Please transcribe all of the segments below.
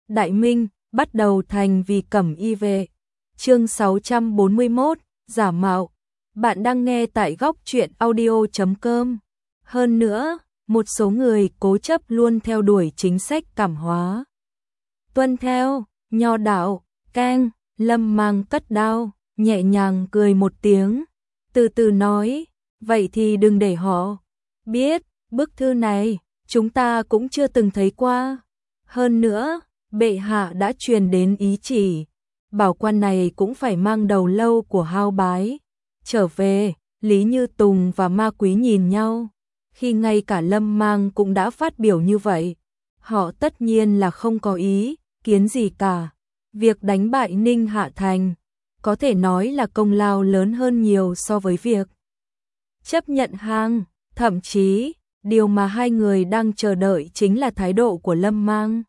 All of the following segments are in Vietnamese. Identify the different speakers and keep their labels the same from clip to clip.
Speaker 1: Đại Minh, bắt đầu thành vì cẩm y vệ. Chương 641, giả mạo. Bạn đang nghe tại góc truyện audio.com. Hơn nữa, một số người cố chấp luôn theo đuổi chính sách cảm hóa. Tuân theo, nho đạo, keng, Lâm Mang cất đao, nhẹ nhàng cười một tiếng, từ từ nói, vậy thì đừng để họ biết, bức thư này, chúng ta cũng chưa từng thấy qua. Hơn nữa, bệ hạ đã truyền đến ý chỉ, bảo quan này cũng phải mang đầu lâu của Hao Bái. Trở về, Lý Như Tùng và Ma Quý nhìn nhau, khi ngay cả Lâm Mang cũng đã phát biểu như vậy, họ tất nhiên là không có ý kiến gì cả. Việc đánh bại Ninh Hạ Thành, có thể nói là công lao lớn hơn nhiều so với việc chấp nhận hàng, thậm chí, điều mà hai người đang chờ đợi chính là thái độ của Lâm Mang.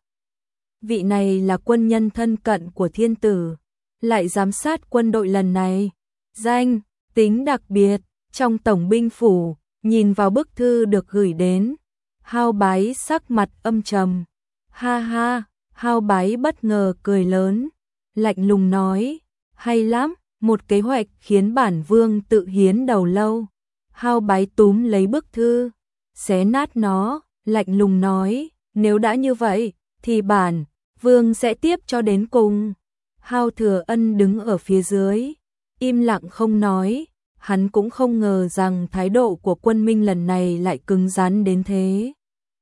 Speaker 1: Vị này là quân nhân thân cận của thiên tử, lại giám sát quân đội lần này. Danh, tính đặc biệt, trong tổng binh phủ, nhìn vào bức thư được gửi đến. Hao Bái sắc mặt âm trầm. Ha ha, Hao Bái bất ngờ cười lớn, lạnh lùng nói, hay lắm, một kế hoạch khiến bản vương tự hiến đầu lâu. Hao Bái túm lấy bức thư, xé nát nó, lạnh lùng nói, nếu đã như vậy, thì bản vương sẽ tiếp cho đến cùng. Hao Thừa Ân đứng ở phía dưới, im lặng không nói, hắn cũng không ngờ rằng thái độ của quân Minh lần này lại cứng rắn đến thế.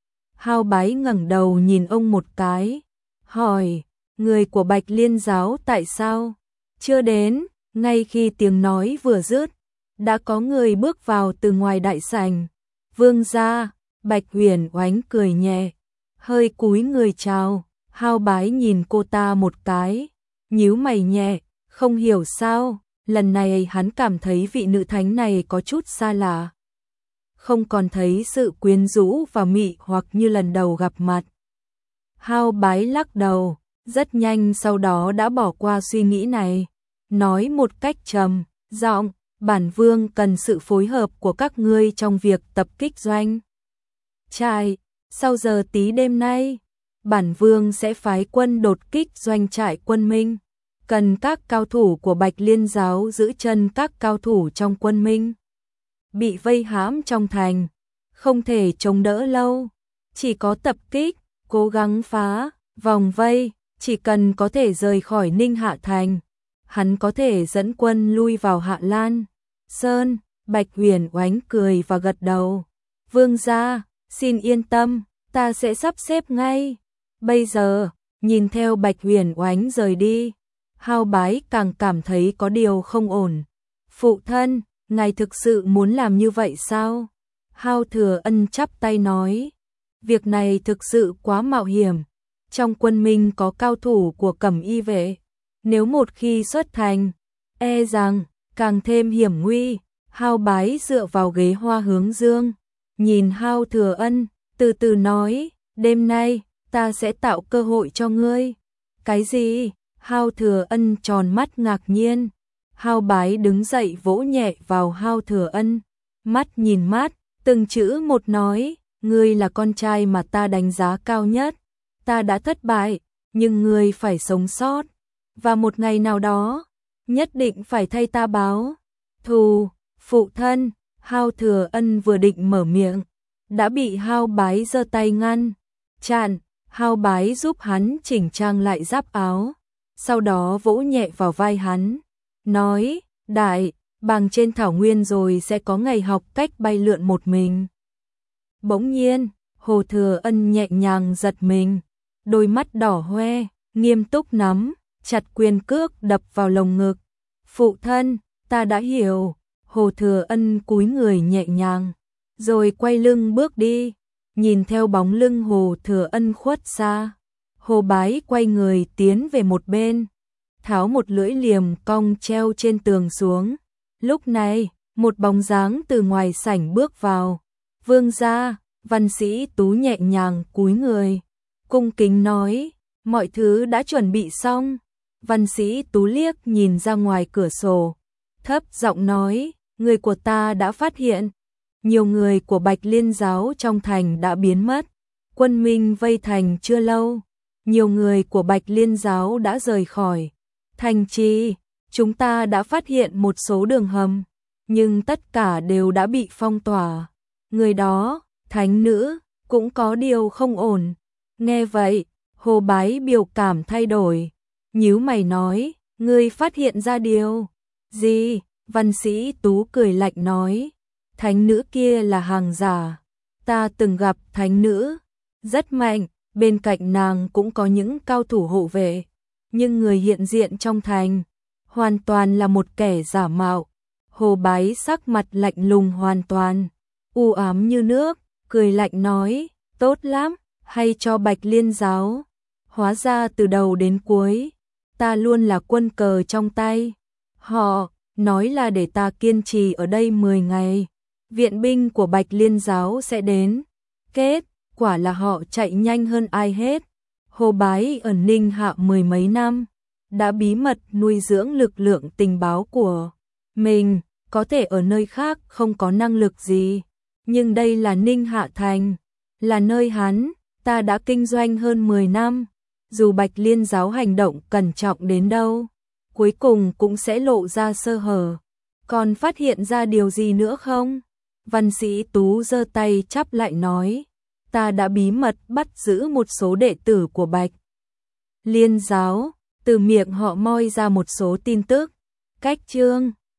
Speaker 1: Hao Bái ngẩng đầu nhìn ông một cái, hỏi, người của Bạch Liên giáo tại sao chưa đến? Ngay khi tiếng nói vừa dứt, đã có người bước vào từ ngoài đại sảnh. Vương gia, Bạch Huyền Oánh cười nhẹ, hơi cúi người chào. Hao Bái nhìn cô ta một cái, nhíu mày nhẹ, không hiểu sao, lần này hắn cảm thấy vị nữ thánh này có chút xa lạ. Không còn thấy sự quyến rũ và mị hoặc như lần đầu gặp mặt. Hao Bái lắc đầu, rất nhanh sau đó đã bỏ qua suy nghĩ này, nói một cách trầm giọng, bản vương cần sự phối hợp của các ngươi trong việc tập kích doanh trại. Sau giờ tí đêm nay, bản vương sẽ phái quân đột kích doanh trại quân Minh. Cần các cao thủ của Bạch Liên giáo giữ chân các cao thủ trong quân Minh bị vây hãm trong thành, không thể chống đỡ lâu, chỉ có tập kích, cố gắng phá vòng vây, chỉ cần có thể rời khỏi Ninh Hạ Thành, hắn có thể dẫn quân lui vào Hạ Lan Sơn. Bạch Huyền Oánh cười và gật đầu, vương gia, xin yên tâm, ta sẽ sắp xếp ngay. Bây giờ, nhìn theo Bạch Huyền Oánh rời đi, Hao Bái càng cảm thấy có điều không ổn. Phụ thân, ngài thực sự muốn làm như vậy sao? Hao Thừa Ân chắp tay nói, việc này thực sự quá mạo hiểm. Trong quân Minh có cao thủ của cẩm y vệ, nếu một khi xuất thành, e rằng càng thêm hiểm nguy. Hao Bái dựa vào ghế hoa hướng dương, nhìn Hao Thừa Ân, từ từ nói, đêm nay, ta sẽ tạo cơ hội cho ngươi. Cái gì? Hao Thừa Ân tròn mắt ngạc nhiên. Hao Bái đứng dậy vỗ nhẹ vào Hao Thừa Ân, mắt nhìn mắt, từng chữ một nói, ngươi là con trai mà ta đánh giá cao nhất. Ta đã thất bại, nhưng ngươi phải sống sót, và một ngày nào đó, nhất định phải thay ta báo thù. Phụ thân, Hao Thừa Ân vừa định mở miệng, đã bị Hao Bái giơ tay ngăn chặn. Hao Bái giúp hắn chỉnh trang lại giáp áo, sau đó vỗ nhẹ vào vai hắn, nói, đại bàng trên thảo nguyên rồi sẽ có ngày học cách bay lượn một mình. Bỗng nhiên, Hồ Thừa Ân nhẹ nhàng giật mình, đôi mắt đỏ hoe, nghiêm túc nắm chặt quyền cước đập vào lồng ngực. Phụ thân, ta đã hiểu. Hồ Thừa Ân cúi người nhẹ nhàng, rồi quay lưng bước đi. Nhìn theo bóng lưng Hồ Thừa Ân khuất xa, Hồ Bái quay người tiến về một bên, tháo một lưỡi liềm cong treo trên tường xuống. Lúc này, một bóng dáng từ ngoài sảnh bước vào. Vương gia, Văn Sĩ Tú nhẹ nhàng cúi người, cung kính nói, mọi thứ đã chuẩn bị xong. Văn Sĩ Tú liếc nhìn ra ngoài cửa sổ, thấp giọng nói, người của ta đã phát hiện, nhiều người của Bạch Liên giáo trong thành đã biến mất. Quân Minh vây thành chưa lâu, nhiều người của Bạch Liên giáo đã rời khỏi thành trì. Chúng ta đã phát hiện một số đường hầm, nhưng tất cả đều đã bị phong tỏa. Người đó, thánh nữ, cũng có điều không ổn. Nghe vậy, Hồ Bái biểu cảm thay đổi, nhíu mày nói, ngươi phát hiện ra điều gì? Văn Sĩ Tú cười lạnh nói, thánh nữ kia là hàng giả. Ta từng gặp thánh nữ, rất mạnh, bên cạnh nàng cũng có những cao thủ hộ vệ, nhưng người hiện diện trong thành hoàn toàn là một kẻ giả mạo. Hồ Bái sắc mặt lạnh lùng hoàn toàn, u ám như nước, cười lạnh nói, tốt lắm, hay cho Bạch Liên giáo. Hóa ra từ đầu đến cuối, ta luôn là quân cờ trong tay. Họ nói là để ta kiên trì ở đây 10 ngày, viện binh của Bạch Liên giáo sẽ đến. Kết quả là họ chạy nhanh hơn ai hết. Hồ Bái ở Ninh Hạ 10 mấy năm, đã bí mật nuôi dưỡng lực lượng tình báo của mình, có thể ở nơi khác không có năng lực gì, nhưng đây là Ninh Hạ Thành, là nơi ta đã kinh doanh hơn 10 năm, dù Bạch Liên giáo hành động cẩn trọng đến đâu, cuối cùng cũng sẽ lộ ra sơ hở. Còn phát hiện ra điều gì nữa không? Văn Sĩ Tú giơ tay chắp lại nói, ta đã bí mật bắt giữ một số đệ tử của Bạch Liên giáo, từ miệng họ moi ra một số tin tức. Cách chương